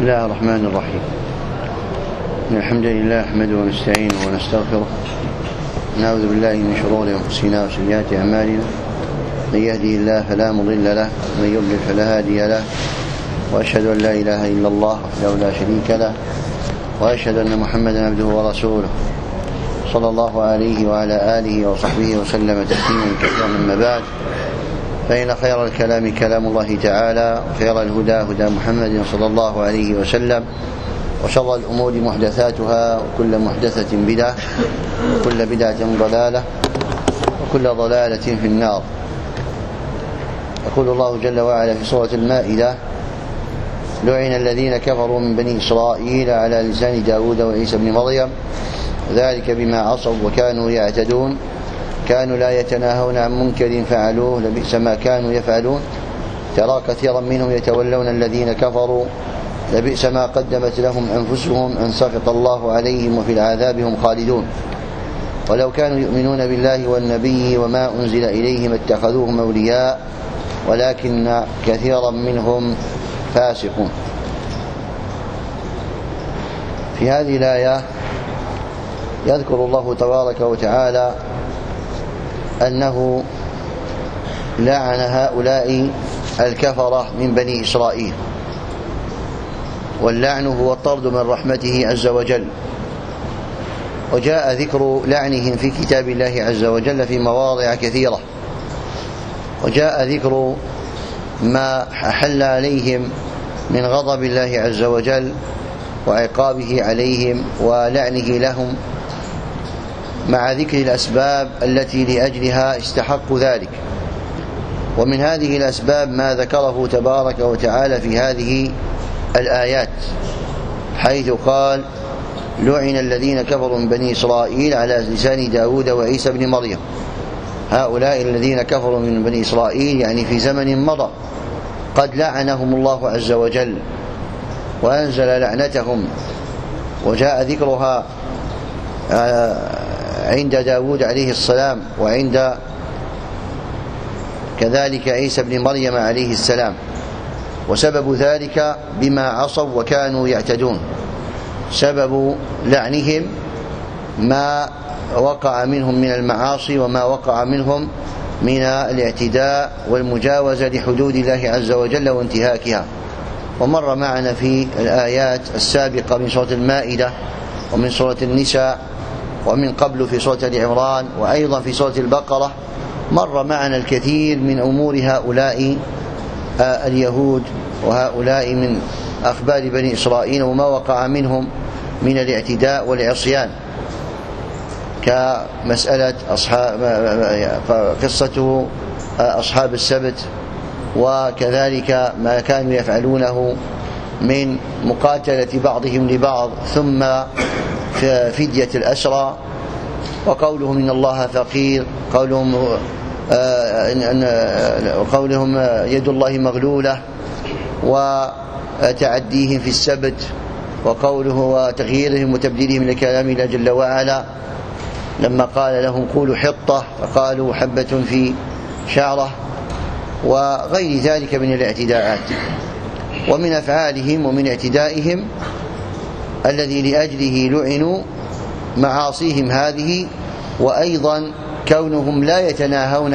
الله الرحمن الرحيم. إن الحمد لله نحمده ونستعينه ونستغفره، نعوذ بالله من شرور أنفسنا وسيئات أعمالنا، من يهدي الله فلا مضل له ومن يضلل فلا هادي له، وأشهد أن لا إله إلا الله وحده لا شريك له، وأشهد أن محمدا عبده ورسوله صلى الله عليه وعلى آله وصحبه وسلم تسليما كثيرا. أما بعد، فإن خير الكلام كلام الله تعالى، وخير الهدى هدى محمد صلى الله عليه وسلم، وشر الأمور محدثاتها، وكل محدثة بدعة، وكل بدعة ضلالة، وكل ضلالة في النار. يقول الله جل وعلا في سورة المائدة: لعن الذين كفروا من بني إسرائيل على لسان داود وعيسى بن مريم ذلك بما عصوا وكانوا يعتدون كانوا لا يتناهون عن منكر فعلوه لبئس ما كانوا يفعلون ترى كثيرا منهم يتولون الذين كفروا لبئس ما قدمت لهم أنفسهم أن سخط الله عليهم وفي العذاب هم خالدون ولو كانوا يؤمنون بالله والنبي وما أنزل إليهم اتخذوهم أولياء ولكن كثيرا منهم فاسقون. في هذه الآية يذكر الله تبارك وتعالى أنه لعن هؤلاء الكفرة من بني إسرائيل، واللعن هو الطرد من رحمته عز وجل، وجاء ذكر لعنهم في كتاب الله عز وجل في مواضع كثيرة، وجاء ذكر ما أحل عليهم من غضب الله عز وجل وعقابه عليهم ولعنه لهم، مع ذكر الأسباب التي لأجلها استحقوا ذلك. ومن هذه الأسباب ما ذكره تبارك وتعالى في هذه الآيات، حيث قال: لعن الذين كفروا من بني إسرائيل على لسان داود وعيسى بن مريم. هؤلاء الذين كفروا من بني إسرائيل يعني في زمن مضى قد لعنهم الله عز وجل وأنزل لعنتهم، وجاء ذكرها عند داود عليه السلام وعند كذلك عيسى بن مريم عليه السلام. وسبب ذلك بما عصوا وكانوا يعتدون، سبب لعنهم ما وقع منهم من المعاصي وما وقع منهم من الاعتداء والمجاوزة لحدود الله عز وجل وانتهاكها. ومر معنا في الآيات السابقة من سورة المائدة ومن سورة النساء ومن قبل في سورة العمران وأيضا في سورة البقرة، مر معنا الكثير من أمور هؤلاء اليهود وهؤلاء من أخبار بني إسرائيل وما وقع منهم من الاعتداء والعصيان، كمسألة قصة أصحاب السبت، وكذلك ما كانوا يفعلونه من مقاتلة بعضهم لبعض ثم فدية الأسرى، وقولهم إن الله فقير، قولهم يد الله مغلولة، وتعديهم في السبت، وقوله وتغييرهم وتبديلهم لكلام الله جل وعلا لما قال لهم قولوا حطة فقالوا حبة في شعرة، وغير ذلك من الاعتداءات. ومن أفعالهم ومن اعتدائهم الذي لأجله لعنوا معاصيهم هذه، وأيضا كونهم لا يتناهون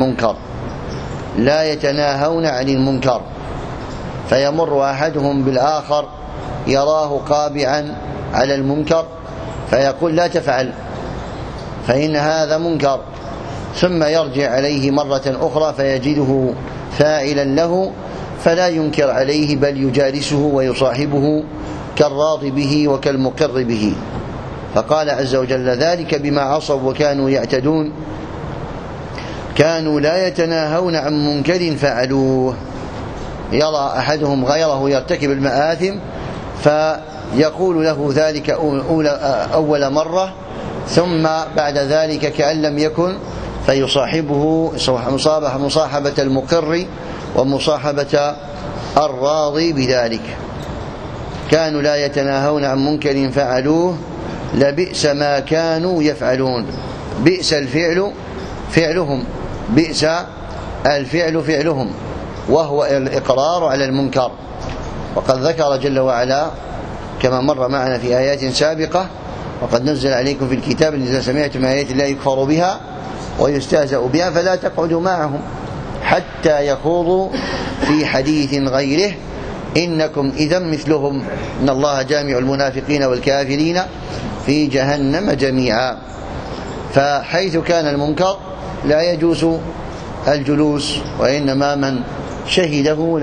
عن المنكر، فيمر أحدهم بالآخر يراه قابعا على المنكر فيقول لا تفعل فإن هذا منكر، ثم يرجع عليه مرة أخرى فيجده فاعلا له فلا ينكر عليه بل يجالسه ويصاحبه كالراضي به وكالمقر به. فقال عز وجل: ذلك بما عصوا وكانوا يعتدون كانوا لا يتناهون عن منكر فعلوه. يرى أحدهم غيره يرتكب المآثم فيقول له ذلك أول مرة، ثم بعد ذلك كأن لم يكن فيصاحبه مصاحبة المقر ومصاحبة الراضي بذلك. كانوا لا يتناهون عن منكر فعلوه لبئس ما كانوا يفعلون. بئس الفعل فعلهم، بئس الفعل فعلهم، وهو الإقرار على المنكر. وقد ذكر جل وعلا كما مر معنا في آيات سابقة: وقد نزل عليكم في الكتاب إذا سمعتم آيات الله يكفر بها ويستهزأ بها فلا تقعدوا معهم حتى يخوضوا في حديث غيره إنكم إذا مثلهم إن الله جامع المنافقين والكافرين في جهنم جميعا. فحيث كان المنكر لا يجوز الجلوس، وإنما من شهده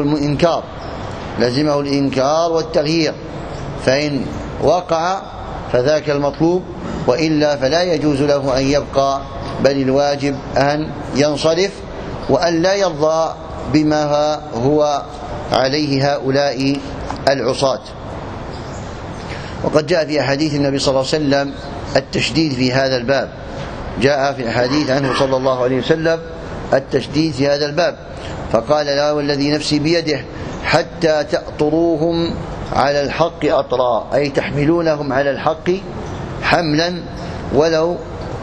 لزمه الإنكار والتغيير، فإن وقع فذاك المطلوب، وإلا فلا يجوز له أن يبقى، بل الواجب أن ينصرف وأن لا يرضى بما هو عليه هؤلاء العصاة. وقد جاء في أحاديث النبي صلى الله عليه وسلم التشديد في هذا الباب، جاء في الحديث عنه صلى الله عليه وسلم التشديد في هذا الباب، فقال: لا والذي نفسي بيده حتى تأطروهم على الحق أطرا، أي تحملونهم على الحق حملا ولو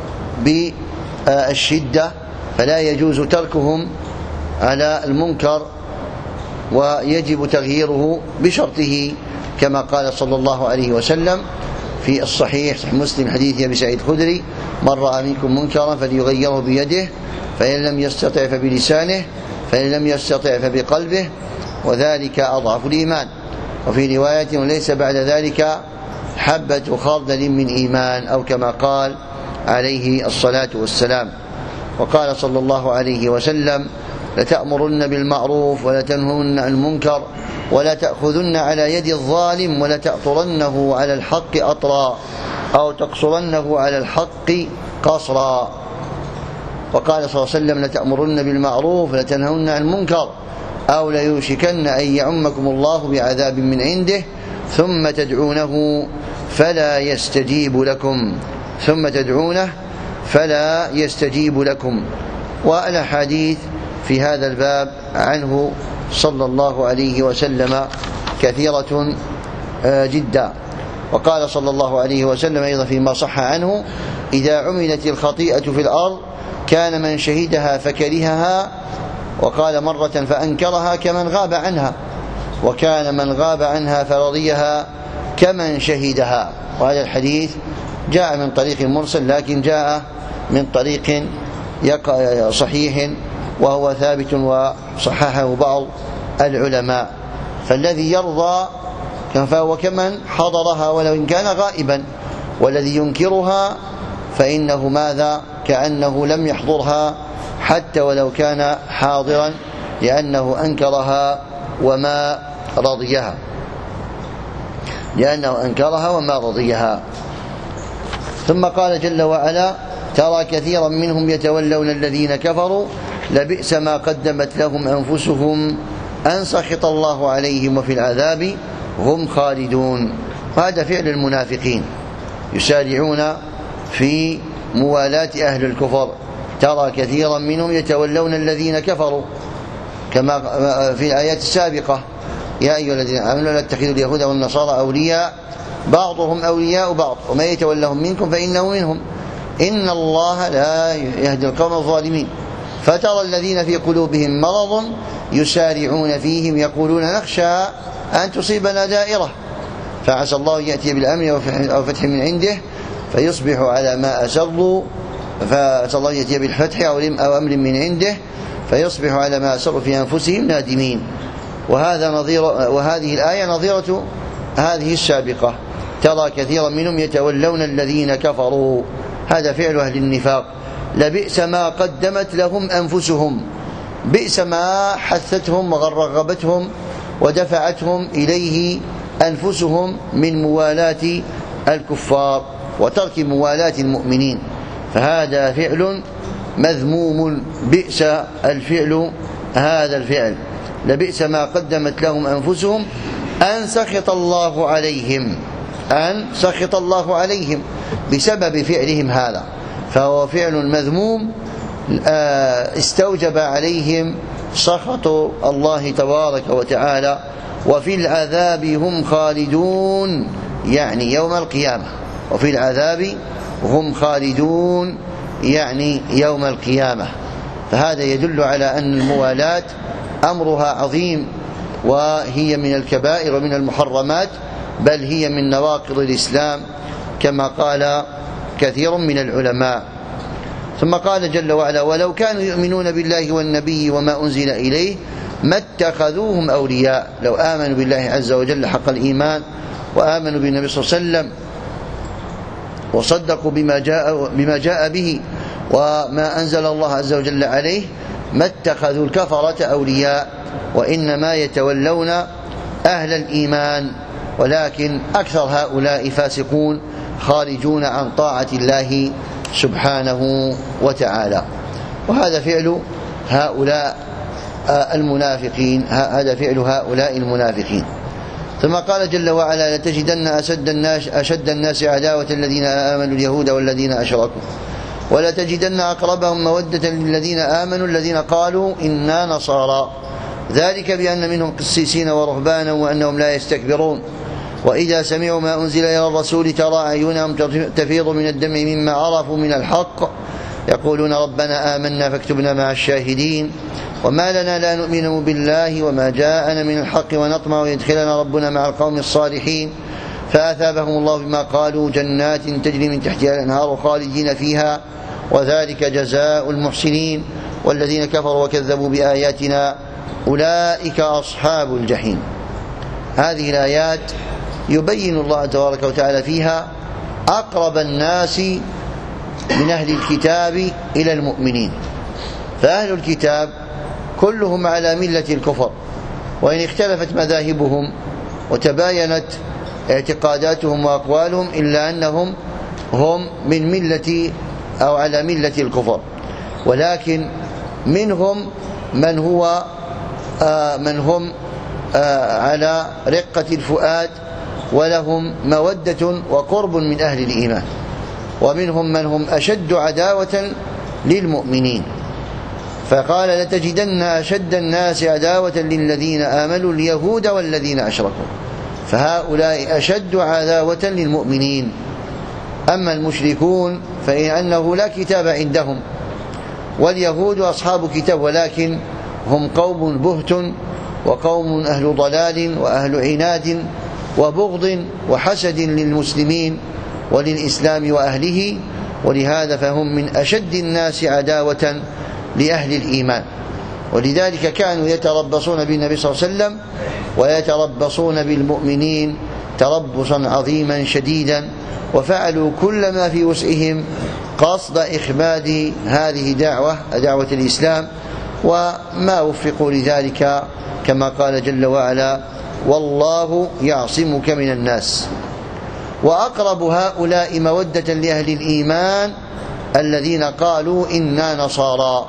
بالشدة، فلا يجوز تركهم على المنكر ويجب تغييره بشرطه، كما قال صلى الله عليه وسلم في الصحيح صحيح مسلم حديث أبي سعيد الخدري: من رأى منكم منكرا فليغيره بيده، فإن لم يستطع فبلسانه، فإن لم يستطع فبقلبه، وذلك أضعف الإيمان. وفي رواية: وليس بعد ذلك حبة خردل من إيمان، أو كما قال عليه الصلاة والسلام. وقال صلى الله عليه وسلم: لتأمرن بالمعروف ولتنهون عن المنكر ولا تأخذن على يد الظالم ولتأطرنه على الحق أطرا، أو تقصرنه على الحق قصرا. وقال صلى الله عليه وسلم: لتأمرن بالمعروف ولتنهون عن المنكر أو ليوشكن أن يعمكم الله بعذاب من عنده ثم تدعونه فلا يستجيب لكم. والأحاديث في هذا الباب عنه صلى الله عليه وسلم كثيرة جدا. وقال صلى الله عليه وسلم أيضا فيما صح عنه: إذا عملت الخطيئة في الأرض كان من شهدها فكرهها، وقال مرة فأنكرها كمن غاب عنها، وكان من غاب عنها فرضيها كمن شهدها. وهذا الحديث جاء من طريق مرسل، لكن جاء من طريق صحيح وهو ثابت وصححه بعض العلماء. فالذي يرضى فهو كمن حضرها ولو إن كان غائبا، والذي ينكرها فإنه ماذا؟ كأنه لم يحضرها حتى ولو كان حاضرا، لأنه أنكرها وما رضيها. ثم قال جل وعلا: ترى كثيرا منهم يتولون الذين كفروا لبئس ما قدمت لهم أنفسهم أن سخط الله عليهم وفي العذاب هم خالدون. وهذا فعل المنافقين، يسارعون في موالاة أهل الكفر. ترى كثيرا منهم يتولون الذين كفروا، كما في الآيات السابقة: يا أيها الذين آمنوا لا تتخذوا اليهود والنصارى أولياء بعضهم أولياء بعض ومن يتولهم منكم فإنه منهم إن الله لا يهدي القوم الظالمين. فترى الذين في قلوبهم مرض يسارعون فيهم يقولون نخشى أن تصيبنا دائرة فعسى الله يأتي بالأمن أو فتح من عنده فيصبحوا على ما أسروا، فعسى الله يأتي بالفتح أو أمر من عنده فيصبحوا على ما أسروا في أنفسهم نادمين. وهذه الآية نظيرة هذه السابقة: ترى كثيرا منهم يتولون الذين كفروا. هذا فعل أهل النفاق. لبئس ما قدمت لهم أنفسهم، بئس ما حثتهم ورغبتهم ودفعتهم إليه أنفسهم من موالاة الكفار وترك موالاة المؤمنين، فهذا فعل مذموم. بئس الفعل هذا الفعل، لبئس ما قدمت لهم أنفسهم أن سخط الله عليهم بسبب فعلهم هذا، فهو فعل مذموم استوجب عليهم سخط الله تبارك وتعالى. وفي العذاب هم خالدون، يعني يوم القيامة. وفي العذاب هم خالدون يعني يوم القيامة. فهذا يدل على أن الموالاة أمرها عظيم، وهي من الكبائر ومن المحرمات، بل هي من نواقض الإسلام كما قال كثير من العلماء. ثم قال جل وعلا: ولو كانوا يؤمنون بالله والنبي وما أنزل إليه ما اتخذوهم أولياء. لو آمنوا بالله عز وجل حق الإيمان وآمنوا بالنبي صلى الله عليه وسلم وصدقوا بما جاء به وما أنزل الله عز وجل عليه ما اتخذوا الكفرة أولياء، وإنما يتولون أهل الإيمان، ولكن أكثر هؤلاء فاسقون خارجون عن طاعة الله سبحانه وتعالى. وهذا فعل هؤلاء المنافقين، هذا فعل هؤلاء المنافقين. ثم قال جل وعلا: لتجدن أشد الناس عداوة الذين آمنوا اليهود والذين أشركوا ولتجدن أقربهم مودة للذين آمنوا الذين قالوا إنا نصارى ذلك بأن منهم قسيسين ورهبانا وأنهم لا يستكبرون وإذا سمعوا ما أنزل إلى الرسول ترى أعينهم تفيض من الدمع مما عرفوا من الحق يقولون ربنا آمنا فاكتبنا مع الشاهدين وما لنا لا نؤمن بالله وما جاءنا من الحق ونطمع يدخلنا ربنا مع القوم الصالحين فأثابهم الله بما قالوا جنات تجري من تحتها الأنهار خالدين فيها وذلك جزاء المحسنين والذين كفروا وكذبوا بآياتنا أولئك أصحاب الجحيم. هذه الآيات يبين الله تبارك وتعالى فيها أقرب الناس من أهل الكتاب إلى المؤمنين. فأهل الكتاب كلهم على ملة الكفر، وإن اختلفت مذاهبهم وتباينت اعتقاداتهم وأقوالهم إلا أنهم هم من ملة أو على ملة الكفر، ولكن منهم من هم على رقة الفؤاد ولهم مودة وقرب من أهل الإيمان، ومنهم من هم أشد عداوة للمؤمنين. فقال لتجدن أشد الناس عداوة للذين آمنوا اليهود والذين أشركوا، فهؤلاء أشد عداوة للمؤمنين. أما المشركون فإنه لا كتاب عندهم، واليهود أصحاب كتاب ولكن هم قوم بهت وقوم أهل ضلال وأهل عناد وبغض وحسد للمسلمين وللإسلام وأهله، ولهذا فهم من أشد الناس عداوة لأهل الإيمان. ولذلك كانوا يتربصون بالنبي صلى الله عليه وسلم ويتربصون بالمؤمنين تربصا عظيما شديدا، وفعلوا كل ما في وسعهم قصد إخماد هذه دعوة الإسلام، وما وفقوا لذلك كما قال جل وعلا والله يعصمك من الناس. وأقرب هؤلاء مودة لأهل الإيمان الذين قالوا إنا نصارى،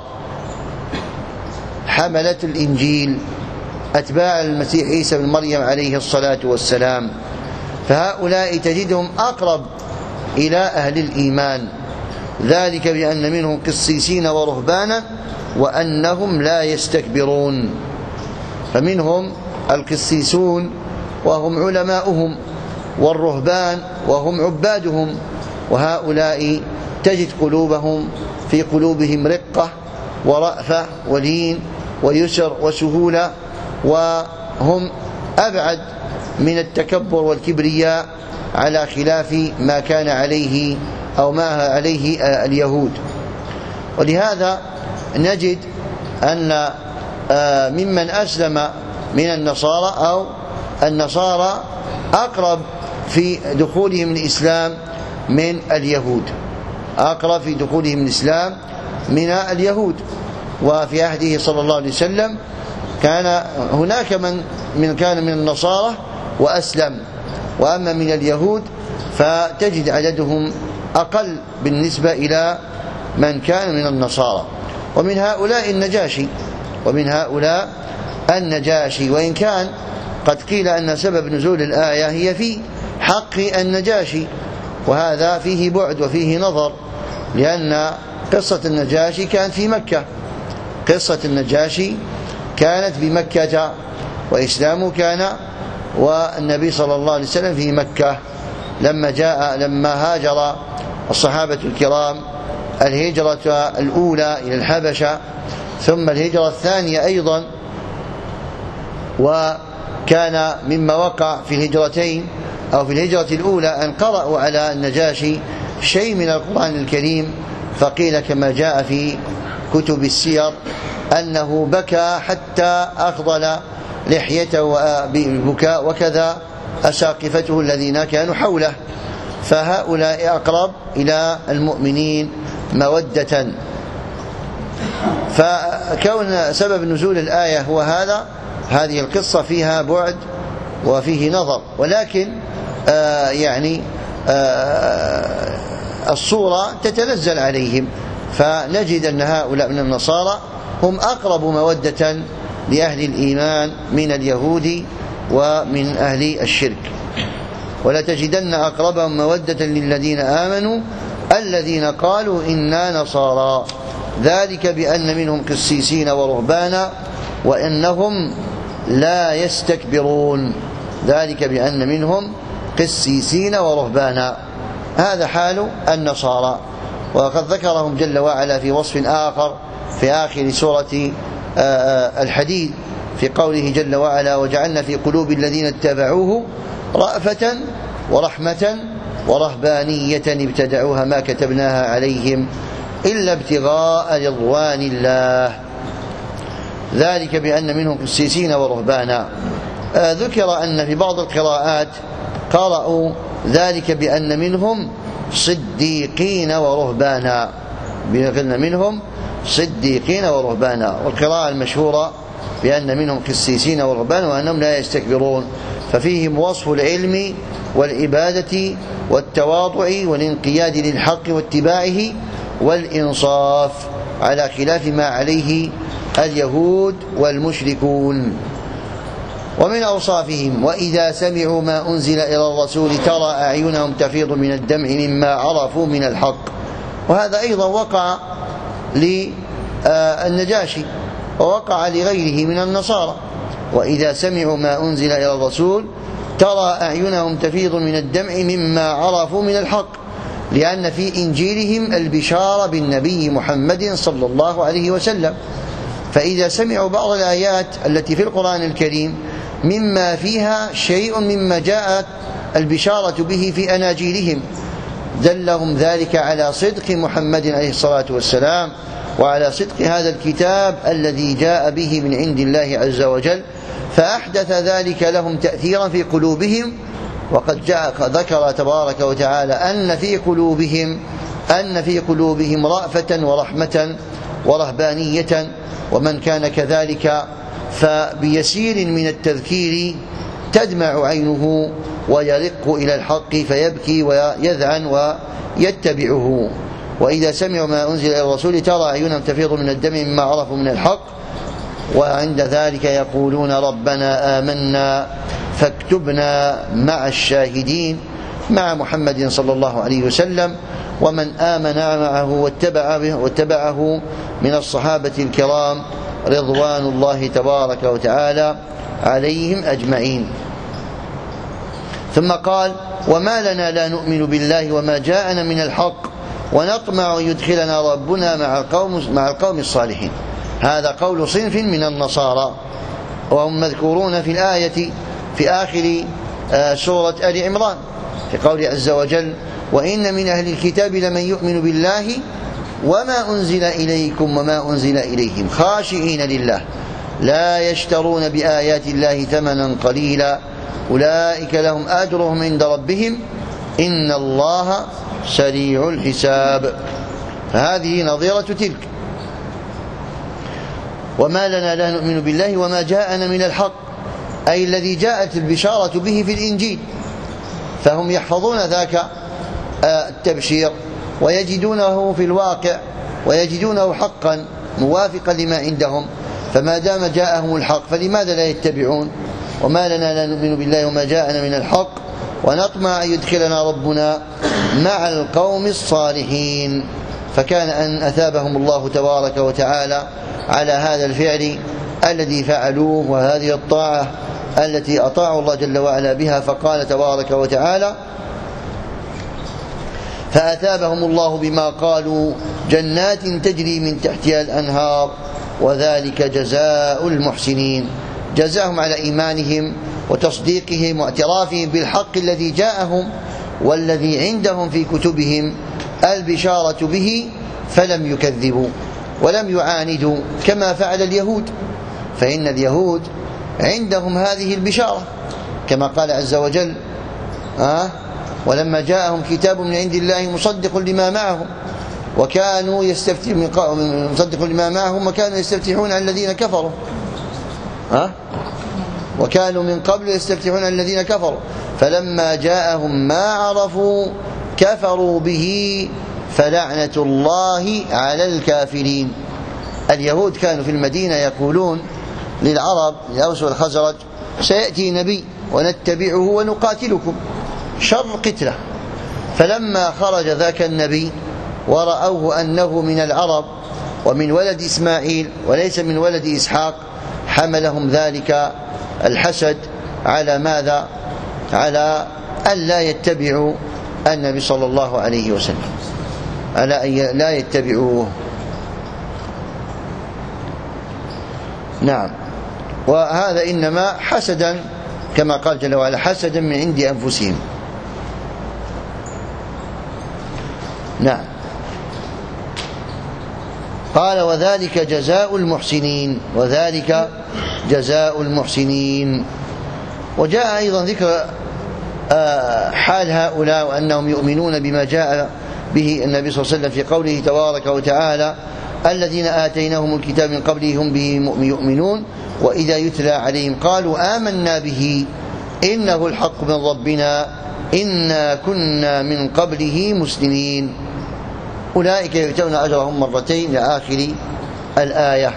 حملة الإنجيل أتباع المسيح عيسى بن مريم عليه الصلاة والسلام، فهؤلاء تجدهم أقرب إلى أهل الإيمان، ذلك بأن منهم قسيسين ورهبانا وأنهم لا يستكبرون. فمنهم القسيسون وهم علماؤهم، والرهبان وهم عبادهم، وهؤلاء تجد في قلوبهم رقة ورأفة ولين ويسر وسهولة، وهم أبعد من التكبر والكبرياء على خلاف ما كان عليه أو ما عليه اليهود. ولهذا نجد أن ممن أسلم من النصارى أو النصارى أقرب في دخولهم الإسلام من اليهود، أقرب في دخولهم الإسلام من اليهود. وفي عهده صلى الله عليه وسلم كان هناك من كان من النصارى وأسلم، وأما من اليهود فتجد عددهم أقل بالنسبة إلى من كان من النصارى. ومن هؤلاء النجاشي، وإن كان قد قيل أن سبب نزول الآية هي في حق النجاشي، وهذا فيه بعد وفيه نظر، لأن قصة النجاشي كانت في مكة، قصة النجاشي كانت بمكة وإسلامه كان والنبي صلى الله عليه وسلم في مكة لما هاجر الصحابة الكرام الهجرة الأولى إلى الحبشة ثم الهجرة الثانية أيضا، وكان مما وقع في الهجرتين أو في الهجرة الأولى أن قرأوا على النجاشي شيء من القرآن الكريم، فقيل كما جاء في كتب السير أنه بكى حتى أخضل لحيته بالبكاء، وكذا أساقفته الذين كانوا حوله، فهؤلاء أقرب إلى المؤمنين مودة. فكون سبب نزول الآية هو هذه القصة فيها بعد وفيه نظر، ولكن الصورة تتنزل عليهم، فنجد أن هؤلاء من النصارى هم أقرب مودة لأهل الإيمان من اليهود ومن أهل الشرك. ولتجدن أقربهم مودة للذين آمنوا الذين قالوا إنا نصارى، ذلك بأن منهم قسيسين ورهبانا وإنهم لا يستكبرون. ذلك بأن منهم قسيسين ورهبانا، هذا حال النصارى. وقد ذكرهم جل وعلا في وصف آخر في آخر سورة الحديد في قوله جل وعلا: وجعلنا في قلوب الذين اتبعوه رأفة ورحمة ورهبانية ابتدعوها ما كتبناها عليهم إلا ابتغاء رضوان الله، ذلك بأن منهم قسيسين ورهبانا. ذكر أن في بعض القراءات قرأوا ذلك بأن منهم صديقين ورهبانا، بأن منهم صديقين ورهبانا، والقراءة المشهورة بأن منهم قسيسين ورهبانا وأنهم لا يستكبرون، ففيهم وصف العلم والإبادة والتواضع والانقياد للحق واتباعه والإنصاف، على خلاف ما عليه اليهود والمشركون. ومن أوصافهم: وإذا سمعوا ما أنزل إلى الرسول ترى أعينهم تفيض من الدمع مما عرفوا من الحق. وهذا أيضا وقع للنجاشي ووقع لغيره من النصارى: وإذا سمعوا ما أنزل إلى الرسول ترى أعينهم تفيض من الدمع مما عرفوا من الحق، لأن في إنجيلهم البشارة بالنبي محمد صلى الله عليه وسلم، فإذا سمعوا بعض الآيات التي في القرآن الكريم مما فيها شيء مما جاءت البشارة به في أناجيلهم دلهم ذلك على صدق محمد عليه الصلاة والسلام وعلى صدق هذا الكتاب الذي جاء به من عند الله عز وجل، فأحدث ذلك لهم تأثيرا في قلوبهم. وقد ذكر تبارك وتعالى أن في قلوبهم رأفة ورحمة ورهبانية، ومن كان كذلك فبيسير من التذكير تدمع عينه ويرق إلى الحق فيبكي ويذعن ويتبعه. وإذا سمعوا ما أنزل إلى الرسول ترى أعينهم تفيض من الدم مما عرفوا من الحق، وعند ذلك يقولون ربنا آمنا فاكتبنا مع الشاهدين، مع محمد صلى الله عليه وسلم ومن آمن معه واتبعه من الصحابة الكرام رضوان الله تبارك وتعالى عليهم أجمعين. ثم قال: وما لنا لا نؤمن بالله وما جاءنا من الحق ونطمع أن يدخلنا ربنا مع القوم الصالحين. هذا قول صنف من النصارى، وهم مذكورون في الآية في آخر سورة آل عمران في قوله عز وجل: وإن من أهل الكتاب لمن يؤمن بالله وما أنزل إليكم وما أنزل إليهم خاشعين لله لا يشترون بآيات الله ثمنا قليلا أولئك لهم أجرهم عند ربهم إن الله سريع الحساب. فهذه نظيرة تلك. وما لنا لا نؤمن بالله وما جاءنا من الحق، أي الذي جاءت البشارة به في الإنجيل، فهم يحفظون ذاك التبشير ويجدونه في الواقع ويجدونه حقا موافقا لما عندهم، فما دام جاءهم الحق فلماذا لا يتبعون؟ وما لنا لا نؤمن بالله وما جاءنا من الحق ونطمع أن يدخلنا ربنا مع القوم الصالحين. فكان أن أثابهم الله تبارك وتعالى على هذا الفعل الذي فعلوه وهذه الطاعة التي أطاعوا الله جل وعلا بها، فقال تبارك وتعالى: فأثابهم الله بما قالوا جنات تجري من تحتها الأنهار وذلك جزاء المحسنين. جزاهم على إيمانهم وتصديقهم واعترافهم بالحق الذي جاءهم والذي عندهم في كتبهم البشارة به، فلم يكذبوا ولم يعاندوا كما فعل اليهود، فإن اليهود عندهم هذه البشارة كما قال عز وجل: ولما جاءهم كتاب من عند الله مصدق لما معهم وكانوا يستفتحون على الذين كفروا وكانوا من قبل يستفتحون على الذين كفروا فلما جاءهم ما عرفوا كفروا به فلعنة الله على الكافرين. اليهود كانوا في المدينة يقولون للعرب الأوس والخزرج: سيأتي نبي ونتبعه ونقاتلكم شر قتله. فلما خرج ذاك النبي ورأوه أنه من العرب ومن ولد إسماعيل وليس من ولد إسحاق حملهم ذلك الحسد على ماذا؟ على أن لا يتبعوا النبي صلى الله عليه وسلم، على أن لا يتبعوه. نعم، وهذا إنما حسدا كما قال جل وعلا: حسدا من عند أنفسهم. نعم. قال: وذلك جزاء المحسنين، وذلك جزاء المحسنين. وجاء أيضا ذكر حال هؤلاء وأنهم يؤمنون بما جاء به النبي صلى الله عليه وسلم في قوله تبارك وتعالى: الذين آتيناهم الكتاب من قبله هم به يؤمنون وإذا يتلى عليهم قالوا آمنا به إنه الحق من ربنا إنا كنا من قبله مسلمين. أولئك يؤتون أجرهم مرتين إلى آخر الآية.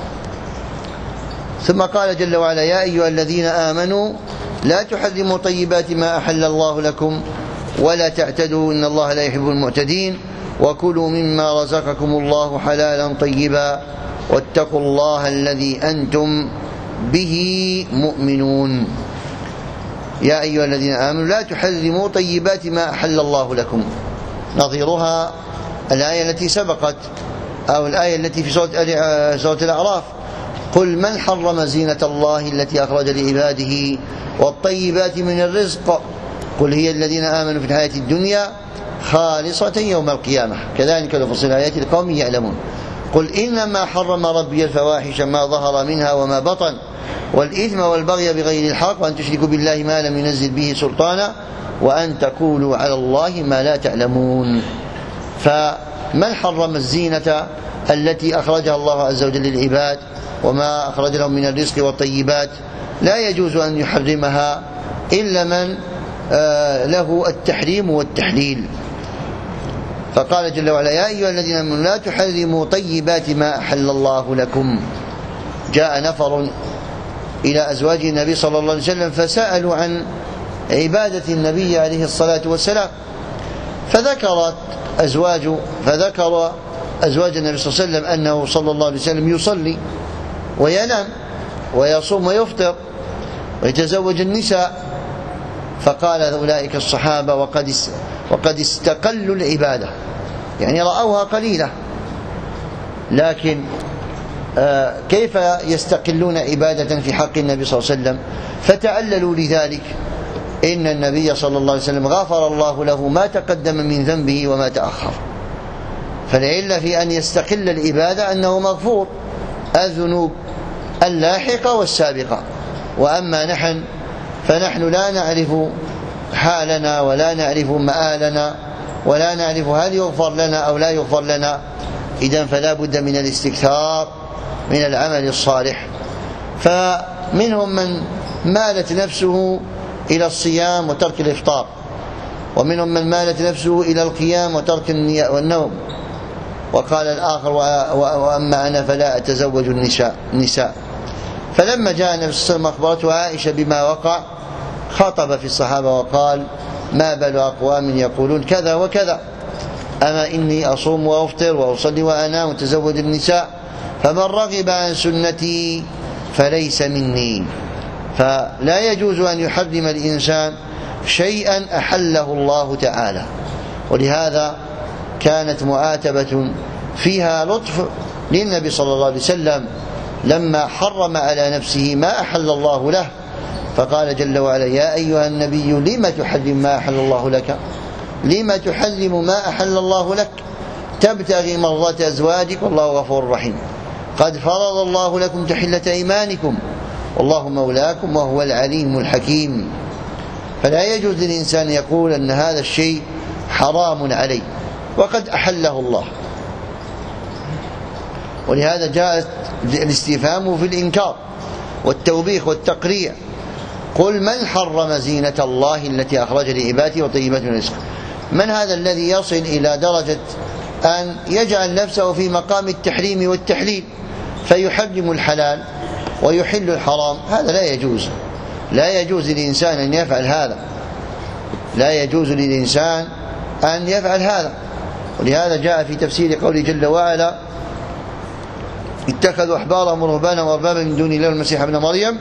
ثم قال جل وعلا: يا أيها الذين آمنوا لا تحرموا طيبات ما أحل الله لكم ولا تعتدوا إن الله لا يحب المعتدين وكلوا مما رزقكم الله حلالا طيبا واتقوا الله الذي أنتم به مؤمنون. يا أيها الذين آمنوا لا تحرموا طيبات ما أحل الله لكم. نظيرها الآية التي سبقت أو الآية التي في سورة الأعراف: قل من حرم زينة الله التي أخرج لعباده والطيبات من الرزق قل هي الذين آمنوا في الحياة الدنيا خالصة يوم القيامة كذلك نفصل الآيات لقوم يعلمون. قل إنما حرم ربي الفواحش ما ظهر منها وما بطن والإثم والبغي بغير الحق وأن تشركوا بالله ما لم ينزل به سلطانا وأن تقولوا على الله ما لا تعلمون. فمن حرم الزينة التي أخرجها الله عز وجل للعباد وما أخرج لهم من الرزق والطيبات لا يجوز أن يحرمها إلا من له التحريم والتحليل. فقال جل وعلا: يا أيها الذين آمنوا لا تحرموا طيبات ما أحل الله لكم. جاء نفر إلى أزواج النبي صلى الله عليه وسلم فسألوا عن عبادة النبي عليه الصلاة والسلام، فذكر أزواج النبي صلى الله عليه وسلم أنه صلى الله عليه وسلم يصلي وينام ويصوم ويفطر ويتزوج النساء. فقال أولئك الصحابة وقد استقلوا العبادة، يعني رأوها قليلة، لكن كيف يستقلون عبادة في حق النبي صلى الله عليه وسلم؟ فتعللوا لذلك إن النبي صلى الله عليه وسلم غفر الله له ما تقدم من ذنبه وما تأخر، فالعلة في أن يستقل العبادة أنه مغفور الذنوب اللاحقة والسابقة. وأما نحن فنحن لا نعرف حالنا ولا نعرف مآلنا ولا نعرف هل يغفر لنا أو لا يغفر لنا، إذن فلا بد من الاستكثار من العمل الصالح. فمنهم من مالت نفسه إلى الصيام وترك الإفطار، ومنهم من مالت نفسه إلى القيام وترك والنوم، وقال الآخر: وأما أنا فلا أتزوج النساء. فلما جاء النبي صلى الله عليه وسلم أخبرته عائشة بما وقع خاطب في الصحابة وقال: ما بال أقوام يقولون كذا وكذا، أما إني أصوم وأفطر وأصلي وأنام وأتزوج النساء، فمن رغب عن سنتي فليس مني. فلا يجوز أن يحرم الإنسان شيئا أحله الله تعالى، ولهذا كانت معاتبة فيها لطف للنبي صلى الله عليه وسلم لما حرم على نفسه ما أحل الله له، فقال جل وعلا: يا أيها النبي لم تحرم ما أحل الله لك، لم تحرم ما أحل الله لك تبتغي مرضات أزواجك والله غفور رحيم، قد فرض الله لكم تحلة أيمانكم والله مولاكم وهو العليم الحكيم. فلا يجوز للإنسان يقول أن هذا الشيء حرام عليه وقد أحله الله، ولهذا جاء الاستفهام في الإنكار والتوبيخ والتقريع: قل من حرم زينة الله التي أخرج لعباده وطيبات من الرزق. من هذا الذي يصل إلى درجة أن يجعل نفسه في مقام التحريم والتحليل فيحرم الحلال ويحل الحرام؟ هذا لا يجوز، لا يجوز للإنسان أن يفعل هذا، لا يجوز للإنسان أن يفعل هذا. ولهذا جاء في تفسير قوله جل وعلا: اتخذوا أحبارهم ورهبانهم وأربابا من دون الله والمسيح ابن مريم،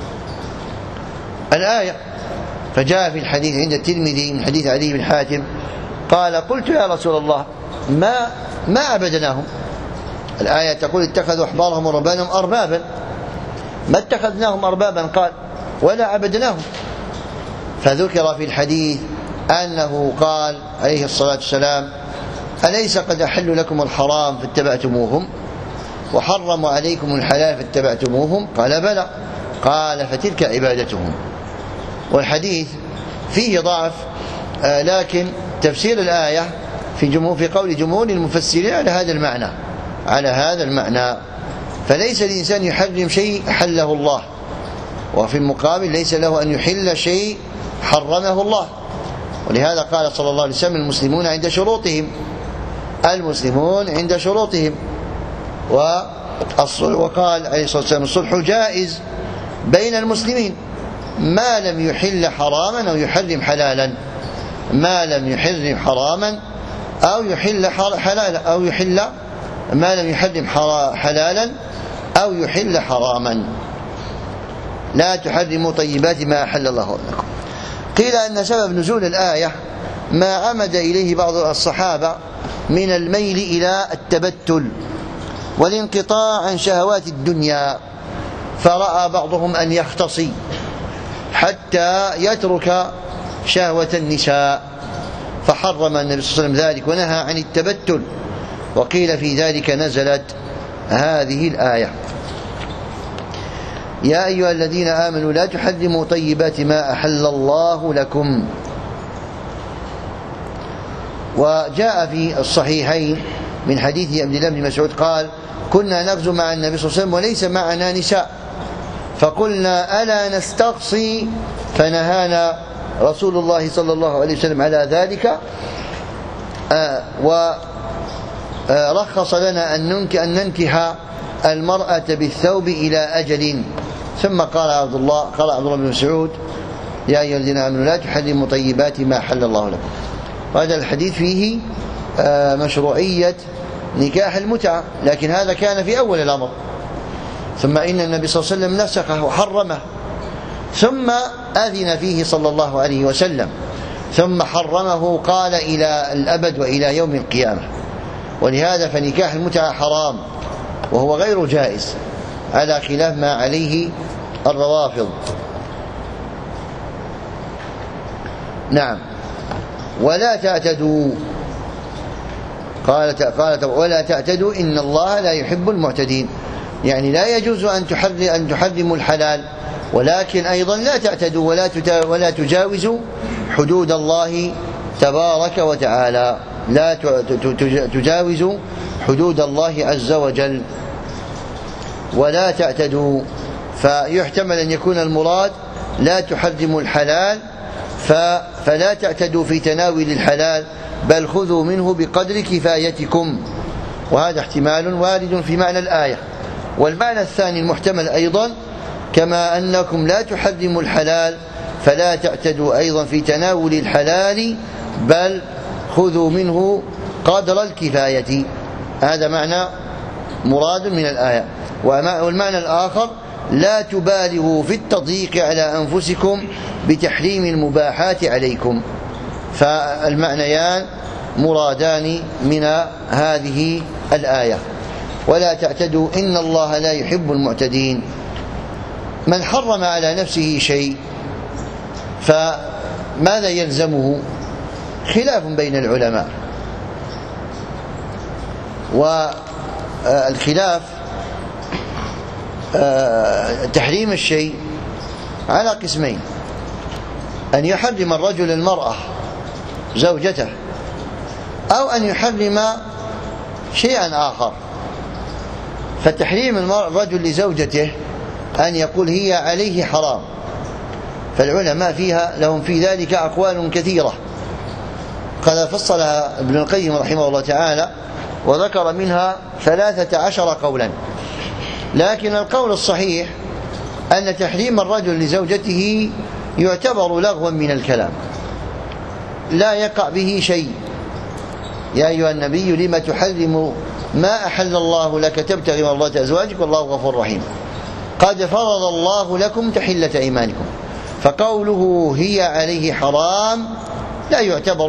الآية. فجاء في الحديث عند الترمذي من حديث علي بن حاتم قال: قلت يا رسول الله ما عبدناهم. الآية تقول: اتخذوا أحبارهم ورهبانهم أربابا، ما اتخذناهم أربابا، قال: ولا عبدناهم. فذكر في الحديث أنه قال عليه الصلاة والسلام: أليس قد أحلوا لكم الحرام فاتبعتموهم وحرموا عليكم الحلال فاتبعتموهم؟ قال: بلى. قال: فتلك عبادتهم. والحديث فيه ضعف، لكن تفسير الآية في قول جمهور المفسرين على هذا المعنى. فليس الإنسان يحرم شيء حله الله، وفي المقابل ليس له أن يحل شيء حرمه الله. ولهذا قال صلى الله عليه وسلم: المسلمون عند شروطهم. وقال عليه الصلاة والسلام: الصلح جائز بين المسلمين ما لم يحل حراما أو يحرم حلالا، ما لم يحرم حراما أو يحل حلالا، أو يحل ما لم يحرم حلالا أو يحل حراما. لا تحرموا طيبات ما أحل الله لكم. قيل أن سبب نزول الآية ما عمد إليه بعض الصحابة من الميل إلى التبتل والانقطاع عن شهوات الدنيا، فرأى بعضهم أن يختصي حتى يترك شهوة النساء، فحرم النبي صلى الله عليه وسلم ذلك ونهى عن التبتل. وقيل في ذلك نزلت هذه الآية: يا أيها الذين آمنوا لا تحرموا طيبات ما أحل الله لكم. وجاء في الصحيحين من حديث عبد الله بن مسعود قال: كنا نغزو مع النبي صلى الله عليه وسلم وليس معنا نساء، فقلنا: ألا نستقصي؟ فنهانا رسول الله صلى الله عليه وسلم على ذلك، ورخص لنا أن ننكح المرأة بالثوب إلى أجل. ثم قال عبد الله بن مسعود: يا أيها الذين آمنوا لا تحرموا طيبات ما حل الله لكم. وهذا الحديث فيه مشروعية نكاح المتعة، لكن هذا كان في أول الأمر، ثم إن النبي صلى الله عليه وسلم نسخه وحرمه، ثم أذن فيه صلى الله عليه وسلم، ثم حرمه قال إلى الأبد وإلى يوم القيامة. ولهذا فنكاح المتعة حرام وهو غير جائز على خلاف ما عليه الروافض. نعم. ولا تعتدوا، قالت ولا تعتدوا إن الله لا يحب المعتدين، يعني لا يجوز أن تحرموا الحلال، ولكن أيضا لا تعتدوا ولا تجاوزوا حدود الله تبارك وتعالى، لا تجاوزوا حدود الله عز وجل ولا تعتدوا. فيحتمل أن يكون المراد لا تحرموا الحلال فلا تعتدوا في تناول الحلال، بل خذوا منه بقدر كفايتكم، وهذا احتمال وارد في معنى الآية. والمعنى الثاني المحتمل أيضا: كما أنكم لا تحرموا الحلال فلا تعتدوا أيضا في تناول الحلال، بل خذوا منه قدر الكفاية. هذا معنى مراد من الآية. والمعنى الآخر: لا تبالغوا في التضييق على أنفسكم بتحريم المباحات عليكم. فالمعنيان مرادان من هذه الآية. ولا تعتدوا إن الله لا يحب المعتدين. من حرم على نفسه شيء فماذا يلزمه؟ خلاف بين العلماء، والخلاف تحريم الشيء على قسمين: أن يحرم الرجل المرأة زوجته، أو أن يحرم شيئا آخر. فتحريم الرجل لزوجته أن يقول هي عليه حرام، فالعلماء لهم في ذلك أقوال كثيرة قد فصلها ابن القيم رحمه الله تعالى وذكر منها 13 قولا. لكن القول الصحيح أن تحريم الرجل لزوجته يعتبر لغوا من الكلام، لا يقع به شيء. يا أيها النبي لم تحرم ما أحل الله لك تبتغي مرضات أزواجك والله غفور رحيم. قد فرض الله لكم تحلة أيمانكم. فقوله هي عليه حرام لا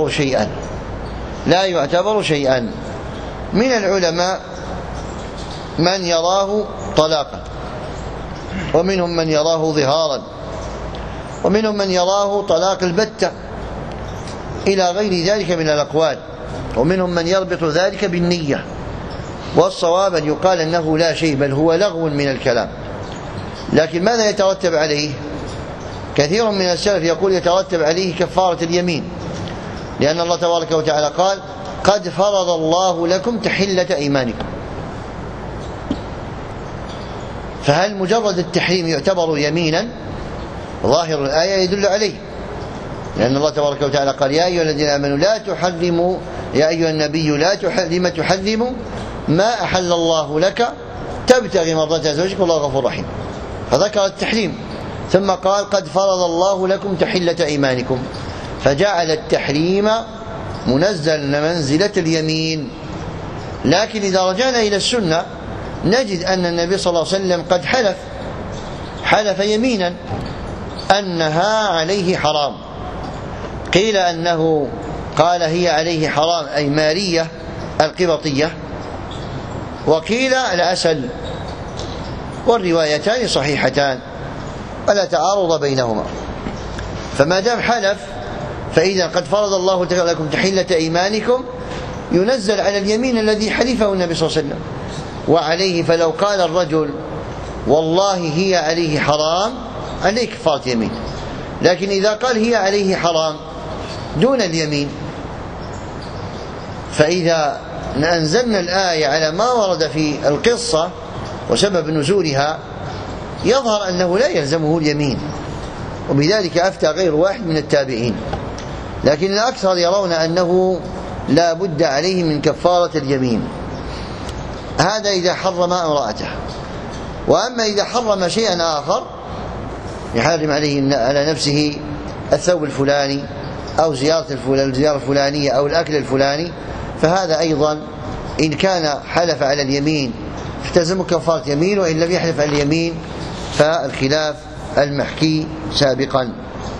يعتبر شيئا. من العلماء من يراه طلاقا، ومنهم من يراه ظهارا، ومنهم من يراه طلاق البتة إلى غير ذلك من الأقوال، ومنهم من يربط ذلك بالنية. والصواب أن يقال أنه لا شيء، بل هو لغو من الكلام. لكن ماذا يترتب عليه؟ كثير من السلف يقول يترتب عليه كفارة اليمين، لأن الله تبارك وتعالى قال قد فرض الله لكم تحلة أيمانكم. فهل مجرد التحريم يعتبر يمينا؟ ظاهر الآية يدل عليه، لأن الله تبارك وتعالى قال يا أيها الذين آمنوا لا تحرموا، يا أيها النبي لم تحرموا ما أحل الله لك تبتغي مرضات أزواجك والله غفور رحيم. فذكر التحريم ثم قال قد فرض الله لكم تحلة أيمانكم، فجعل التحريم منزل منزلة اليمين. لكن إذا رجعنا إلى السنة نجد أن النبي صلى الله عليه وسلم قد حلف يمينا أنها عليه حرام. قيل أنه قال هي عليه حرام أي مارية القبطية، وقيل الأسل، والروايتان صحيحتان ولا تعارض بينهما. فما دام حلف فإذا قد فرض الله لكم تحلة أيمانكم ينزل على اليمين الذي حلفه النبي صلى الله عليه وسلم. وعليه فلو قال الرجل والله هي عليه حرام عليه كفارة يمين. لكن إذا قال هي عليه حرام دون اليمين، فإذا أنزلنا الآية على ما ورد في القصة وسبب نزولها يظهر أنه لا يلزمه اليمين، وبذلك أفتى غير واحد من التابعين. لكن الأكثر يرون أنه لا بد عليه من كفارة اليمين. هذا إذا حرم امرأته. وأما إذا حرم شيئا آخر يحرم عليه على نفسه الثوب الفلاني أو زيارة الفلانية أو الأكل الفلاني، فهذا أيضا إن كان حلف على اليمين فتلزمه كفارة يمين، وإن لم يحلف على اليمين فالخلاف المحكي سابقا.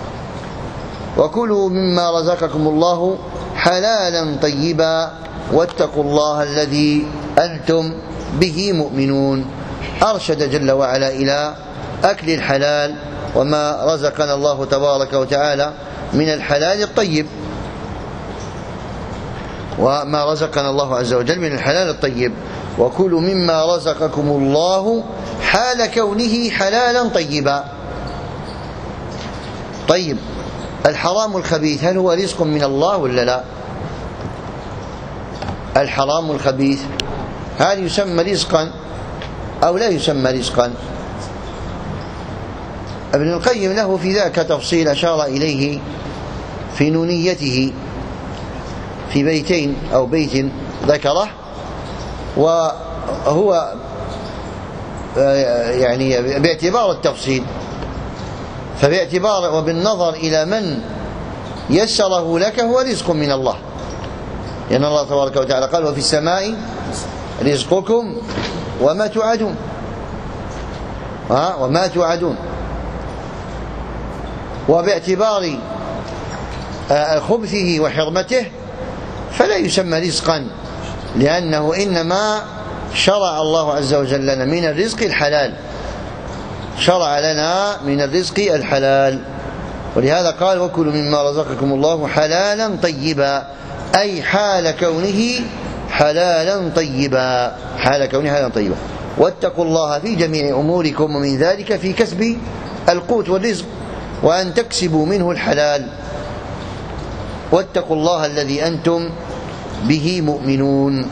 وكلوا مما رزقكم الله حلالا طيبا واتقوا الله الذي أنتم به مؤمنون. أرشد جل وعلا إلى أكل الحلال وما رزقنا الله تبارك وتعالى من الحلال الطيب، وما رزقنا الله عز وجل من الحلال الطيب. وكلوا مما رزقكم الله حال كونه حلالا طيبا. طيب، الحرام الخبيث هل هو رزق من الله ولا لا؟ الحرام الخبيث هل يسمى رزقا أو لا يسمى رزقا؟ ابن القيم له في ذاك تفصيل أشار إليه في نونيته في بيتين أو بيت ذكره، وهو يعني باعتبار التفصيل، فباعتبار وبالنظر إلى من يسره لك هو رزق من الله، لأن الله تبارك وتعالى قال وفي السماء رزقكم وما توعدون، وما توعدون. وباعتبار خبثه وحرمته فلا يسمى رزقا، لأنه إنما شرع الله عز وجل لنا من الرزق الحلال، شرع لنا من الرزق الحلال، ولهذا قال وكلوا مما رزقكم الله حلالا طيبا، أي حال كونه حلالا طيبا، حال كونه حلالا طيبا. واتقوا الله في جميع أموركم، ومن ذلك في كسب القوت والرزق، وأن تكسبوا منه الحلال. واتقوا الله الذي أنتم به مؤمنون.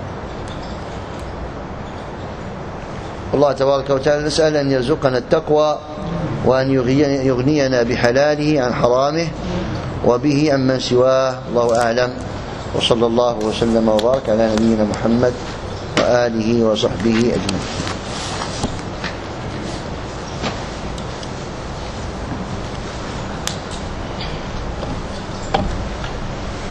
الله تبارك وتعالى نسأل أن يرزقنا التقوى، وأن يغنينا بحلاله عن حرامه، وبه عمن سواه. الله أعلم، وصلى الله وسلم وبارك على نبينا محمد وآله وصحبه أجمعين.